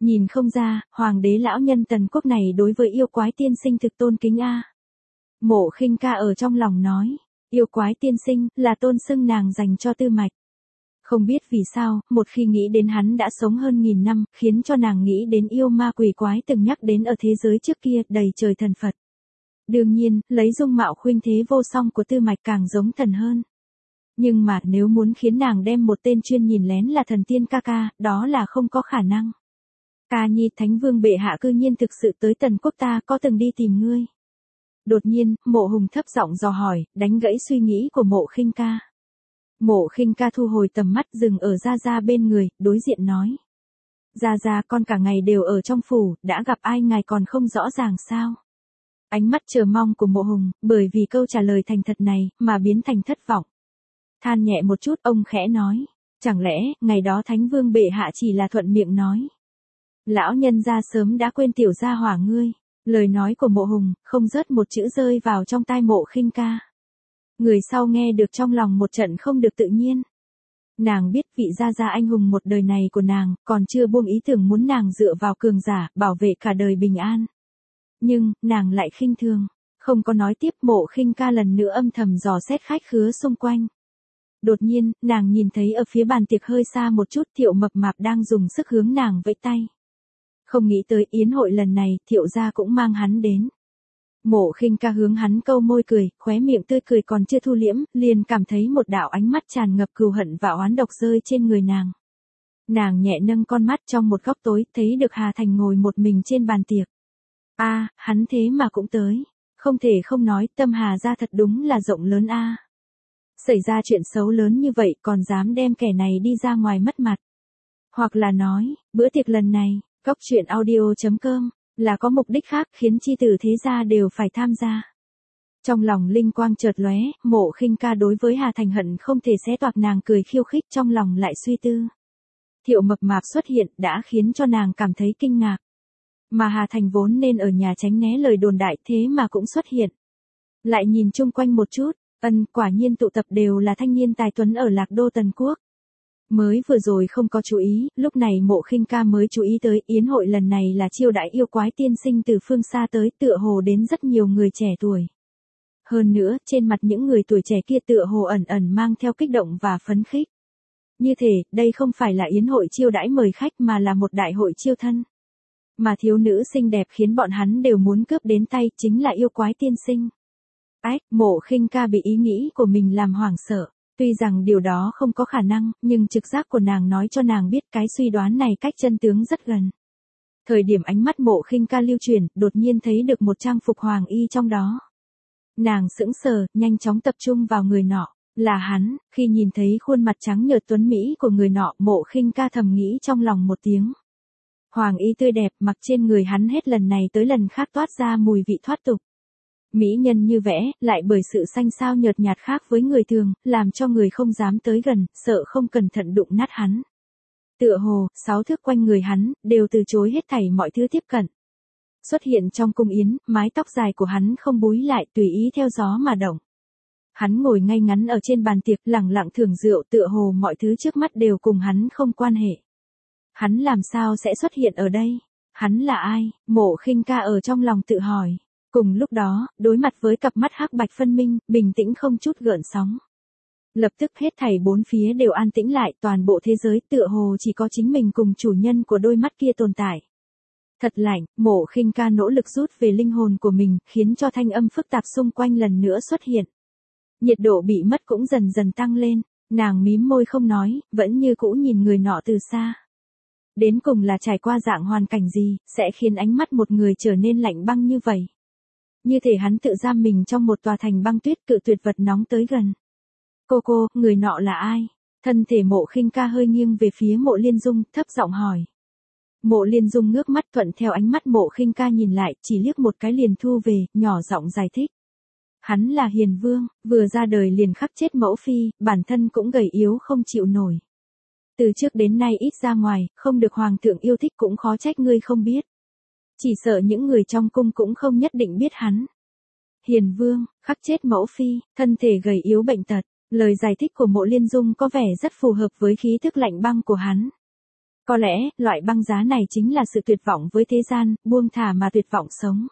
Nhìn không ra, hoàng đế lão nhân Tần Quốc này đối với yêu quái tiên sinh thực tôn kính a. Mộ Khinh Ca ở trong lòng nói, yêu quái tiên sinh là tôn xưng nàng dành cho Tư Mạch. Không biết vì sao, một khi nghĩ đến hắn đã sống hơn 1000 năm, khiến cho nàng nghĩ đến yêu ma quỷ quái từng nhắc đến ở thế giới trước kia, đầy trời thần Phật. Đương nhiên, lấy dung mạo khuynh thế vô song của Tư Mạch càng giống thần hơn. Nhưng mà nếu muốn khiến nàng đem một tên chuyên nhìn lén là thần tiên ca ca, đó là không có khả năng. Ca nhi, Thánh Vương bệ hạ cư nhiên thực sự tới Tần Quốc, ta có từng đi tìm ngươi. Đột nhiên, Mộ Hùng thấp giọng dò hỏi, đánh gãy suy nghĩ của Mộ Khinh Ca. Mộ Khinh Ca thu hồi tầm mắt dừng ở Gia Gia bên người, đối diện nói. Gia Gia, con cả ngày đều ở trong phủ, đã gặp ai ngài còn không rõ ràng sao? Ánh mắt chờ mong của Mộ Hùng, bởi vì câu trả lời thành thật này, mà biến thành thất vọng. Than nhẹ một chút, ông khẽ nói. Chẳng lẽ, ngày đó Thánh Vương bệ hạ chỉ là thuận miệng nói. Lão nhân gia sớm đã quên tiểu gia hỏa ngươi. Lời nói của Mộ Hùng, không rớt một chữ rơi vào trong tai Mộ Khinh Ca. Người sau nghe được trong lòng một trận không được tự nhiên. Nàng biết vị gia gia anh hùng một đời này của nàng, còn chưa buông ý tưởng muốn nàng dựa vào cường giả, bảo vệ cả đời bình an. Nhưng, nàng lại khinh thường. Không có nói tiếp. Mộ Khinh Ca lần nữa âm thầm dò xét khách khứa xung quanh. Đột nhiên, nàng nhìn thấy ở phía bàn tiệc hơi xa một chút Thiệu Mập Mạp đang dùng sức hướng nàng vẫy tay. Không nghĩ tới yến hội lần này, Thiệu gia cũng mang hắn đến. Mộ Khinh Ca hướng hắn câu môi cười, khóe miệng tươi cười còn chưa thu liễm, liền cảm thấy một đạo ánh mắt tràn ngập cừu hận và oán độc rơi trên người nàng. Nàng nhẹ nâng con mắt trong một góc tối, thấy được Hà Thành ngồi một mình trên bàn tiệc. A, hắn thế mà cũng tới. Không thể không nói, tâm Hà gia thật đúng là rộng lớn a. Xảy ra chuyện xấu lớn như vậy còn dám đem kẻ này đi ra ngoài mất mặt. Hoặc là nói, bữa tiệc lần này, Cóc Truyện Audio.com, là có mục đích khác khiến chi tử thế gia đều phải tham gia. Trong lòng linh quang chợt lóe, Mộ Khinh Ca đối với Hà Thành hận không thể xé toạc, nàng cười khiêu khích, trong lòng lại suy tư. Thiệu Mập Mạp xuất hiện đã khiến cho nàng cảm thấy kinh ngạc. Mà Hà Thành vốn nên ở nhà tránh né lời đồn đại, thế mà cũng xuất hiện. Lại nhìn chung quanh một chút, quả nhiên tụ tập đều là thanh niên tài tuấn ở Lạc Đô Tần Quốc. Mới vừa rồi không có chú ý, lúc này Mộ Khinh Ca mới chú ý tới yến hội lần này là chiêu đãi yêu quái tiên sinh từ phương xa tới, tựa hồ đến rất nhiều người trẻ tuổi. Hơn nữa, trên mặt những người tuổi trẻ kia tựa hồ ẩn ẩn mang theo kích động và phấn khích. Như thể, đây không phải là yến hội chiêu đãi mời khách mà là một đại hội chiêu thân. Mà thiếu nữ xinh đẹp khiến bọn hắn đều muốn cướp đến tay, chính là yêu quái tiên sinh. Mộ Khinh Ca bị ý nghĩ của mình làm hoảng sợ. Tuy rằng điều đó không có khả năng, nhưng trực giác của nàng nói cho nàng biết cái suy đoán này cách chân tướng rất gần. Thời điểm ánh mắt Mộ Khinh Ca lưu chuyển, đột nhiên thấy được một trang phục hoàng y trong đó. Nàng sững sờ, nhanh chóng tập trung vào người nọ. Là hắn. Khi nhìn thấy khuôn mặt trắng nhợt tuấn mỹ của người nọ, Mộ Khinh Ca thầm nghĩ trong lòng một tiếng. Hoàng y tươi đẹp mặc trên người hắn hết lần này tới lần khác toát ra mùi vị thoát tục. Mỹ nhân như vẽ, lại bởi sự xanh xao nhợt nhạt khác với người thường, làm cho người không dám tới gần, sợ không cẩn thận đụng nát hắn. Tựa hồ, 6 thước quanh người hắn, đều từ chối hết thảy mọi thứ tiếp cận. Xuất hiện trong cung yến, mái tóc dài của hắn không búi lại, tùy ý theo gió mà động. Hắn ngồi ngay ngắn ở trên bàn tiệc, lẳng lặng thưởng rượu, tựa hồ mọi thứ trước mắt đều cùng hắn không quan hệ. Hắn làm sao sẽ xuất hiện ở đây? Hắn là ai? Mộ Khinh Ca ở trong lòng tự hỏi. Cùng lúc đó, đối mặt với cặp mắt hắc bạch phân minh, bình tĩnh không chút gợn sóng. Lập tức hết thảy bốn phía đều an tĩnh lại, toàn bộ thế giới tựa hồ chỉ có chính mình cùng chủ nhân của đôi mắt kia tồn tại. Thật lạnh, Mộ Khinh Ca nỗ lực rút về linh hồn của mình, khiến cho thanh âm phức tạp xung quanh lần nữa xuất hiện. Nhiệt độ bị mất cũng dần dần tăng lên, nàng mím môi không nói, vẫn như cũ nhìn người nọ từ xa. Đến cùng là trải qua dạng hoàn cảnh gì, sẽ khiến ánh mắt một người trở nên lạnh băng như vậy. Như thể hắn tự giam mình trong một tòa thành băng tuyết, cự tuyệt vật nóng tới gần. Cô, người nọ là ai? Thân thể Mộ Khinh Ca hơi nghiêng về phía Mộ Liên Dung, thấp giọng hỏi. Mộ Liên Dung ngước mắt thuận theo ánh mắt Mộ Khinh Ca nhìn lại, chỉ liếc một cái liền thu về, nhỏ giọng giải thích. Hắn là Hiền Vương, vừa ra đời liền khắc chết mẫu phi, bản thân cũng gầy yếu không chịu nổi. Từ trước đến nay ít ra ngoài, không được hoàng thượng yêu thích cũng khó trách ngươi không biết. Chỉ sợ những người trong cung cũng không nhất định biết hắn. Hiền Vương, khắc chết mẫu phi, thân thể gầy yếu bệnh tật, lời giải thích của Mộ Liên Dung có vẻ rất phù hợp với khí thức lạnh băng của hắn. Có lẽ, loại băng giá này chính là sự tuyệt vọng với thế gian, buông thả mà tuyệt vọng sống.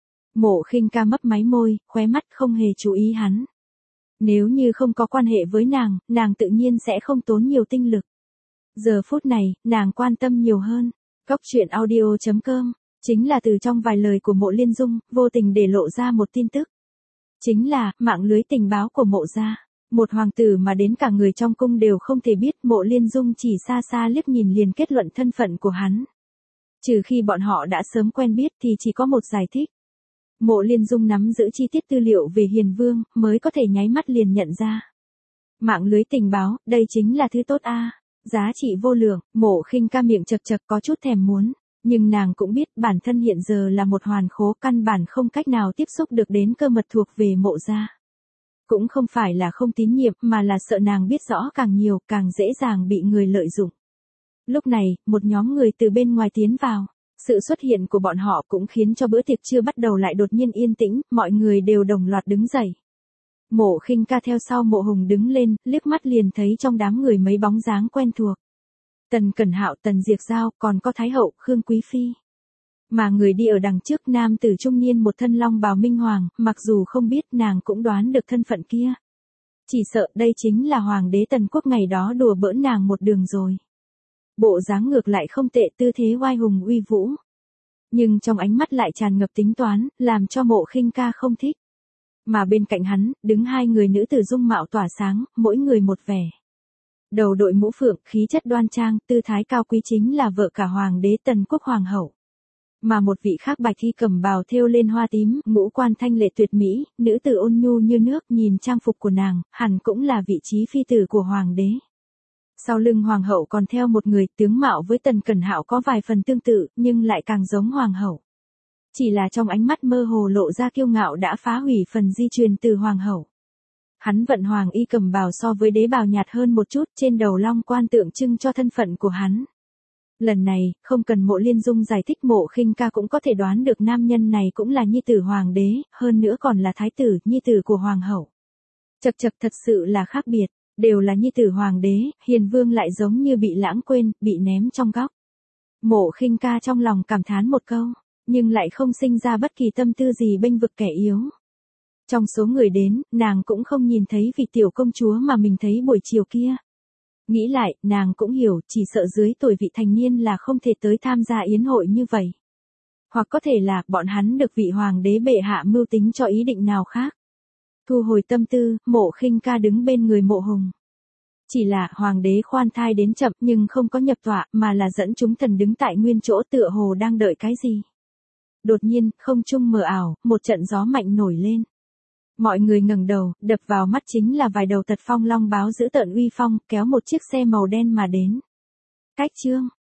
Mộ Khinh Ca mấp máy môi, khóe mắt không hề chú ý hắn. Nếu như không có quan hệ với nàng tự nhiên sẽ không tốn nhiều tinh lực. Giờ phút này, nàng quan tâm nhiều hơn. Cóc truyện audio.com, chính là từ trong vài lời của Mộ Liên Dung, vô tình để lộ ra một tin tức. Chính là, mạng lưới tình báo của Mộ gia. Một hoàng tử mà đến cả người trong cung đều không thể biết, Mộ Liên Dung chỉ xa xa liếc nhìn liền kết luận thân phận của hắn. Trừ khi bọn họ đã sớm quen biết thì chỉ có một giải thích. Mộ Liên Dung nắm giữ chi tiết tư liệu về Hiền Vương, mới có thể nháy mắt liền nhận ra. Mạng lưới tình báo, đây chính là thứ tốt a, giá trị vô lượng. Mộ Khinh Ca miệng chật chật có chút thèm muốn, nhưng nàng cũng biết bản thân hiện giờ là một hoàn khố, căn bản không cách nào tiếp xúc được đến cơ mật thuộc về Mộ gia. Cũng không phải là không tín nhiệm, mà là sợ nàng biết rõ càng nhiều, càng dễ dàng bị người lợi dụng. Lúc này, một nhóm người từ bên ngoài tiến vào. Sự xuất hiện của bọn họ cũng khiến cho bữa tiệc trưa bắt đầu lại đột nhiên yên tĩnh, mọi người đều đồng loạt đứng dậy. Mộ Khinh Ca theo sau Mộ Hùng đứng lên, liếc mắt liền thấy trong đám người mấy bóng dáng quen thuộc. Tần Cẩn Hạo, Tần Diệp Giao, còn có Thái hậu, Khương Quý phi. Mà người đi ở đằng trước nam tử trung niên một thân long bào minh hoàng, mặc dù không biết nàng cũng đoán được thân phận kia. Chỉ sợ đây chính là hoàng đế Tần Quốc ngày đó đùa bỡn nàng một đường rồi. Bộ dáng ngược lại không tệ, tư thế oai hùng uy vũ. Nhưng trong ánh mắt lại tràn ngập tính toán, làm cho Mộ Khinh Ca không thích. Mà bên cạnh hắn, đứng hai người nữ tử dung mạo tỏa sáng, mỗi người một vẻ. Đầu đội mũ phượng, khí chất đoan trang, tư thái cao quý chính là vợ cả hoàng đế Tần Quốc hoàng hậu. Mà một vị khác bạch y cẩm bào thêu lên hoa tím, ngũ quan thanh lệ tuyệt mỹ, nữ tử ôn nhu như nước, nhìn trang phục của nàng, hẳn cũng là vị trí phi tử của hoàng đế. Sau lưng hoàng hậu còn theo một người, tướng mạo với Tần Cẩn Hạo có vài phần tương tự, nhưng lại càng giống hoàng hậu. Chỉ là trong ánh mắt mơ hồ lộ ra kiêu ngạo đã phá hủy phần di truyền từ hoàng hậu. Hắn vận hoàng y cẩm bào so với đế bào nhạt hơn một chút, trên đầu long quan tượng trưng cho thân phận của hắn. Lần này, không cần Mộ Liên Dung giải thích, Mộ Khinh Ca cũng có thể đoán được nam nhân này cũng là nhi tử hoàng đế, hơn nữa còn là thái tử, nhi tử của hoàng hậu. Chật chật, thật sự là khác biệt, đều là nhi tử hoàng đế, Hiền Vương lại giống như bị lãng quên, bị ném trong góc. Mộ Khinh Ca trong lòng cảm thán một câu, nhưng lại không sinh ra bất kỳ tâm tư gì bênh vực kẻ yếu. Trong số người đến, nàng cũng không nhìn thấy vị tiểu công chúa mà mình thấy buổi chiều kia. Nghĩ lại, nàng cũng hiểu, chỉ sợ dưới tuổi vị thành niên là không thể tới tham gia yến hội như vậy. Hoặc có thể là, bọn hắn được vị hoàng đế bệ hạ mưu tính cho ý định nào khác. Thu hồi tâm tư, Mộ Khinh Ca đứng bên người Mộ Hùng. Chỉ là, hoàng đế khoan thai đến chậm nhưng không có nhập tọa, mà là dẫn chúng thần đứng tại nguyên chỗ tựa hồ đang đợi cái gì. Đột nhiên, không trung mờ ảo, một trận gió mạnh nổi lên. Mọi người ngẩng đầu, đập vào mắt chính là vài đầu tật phong long báo giữ tợn uy phong, kéo một chiếc xe màu đen mà đến. Cách chương,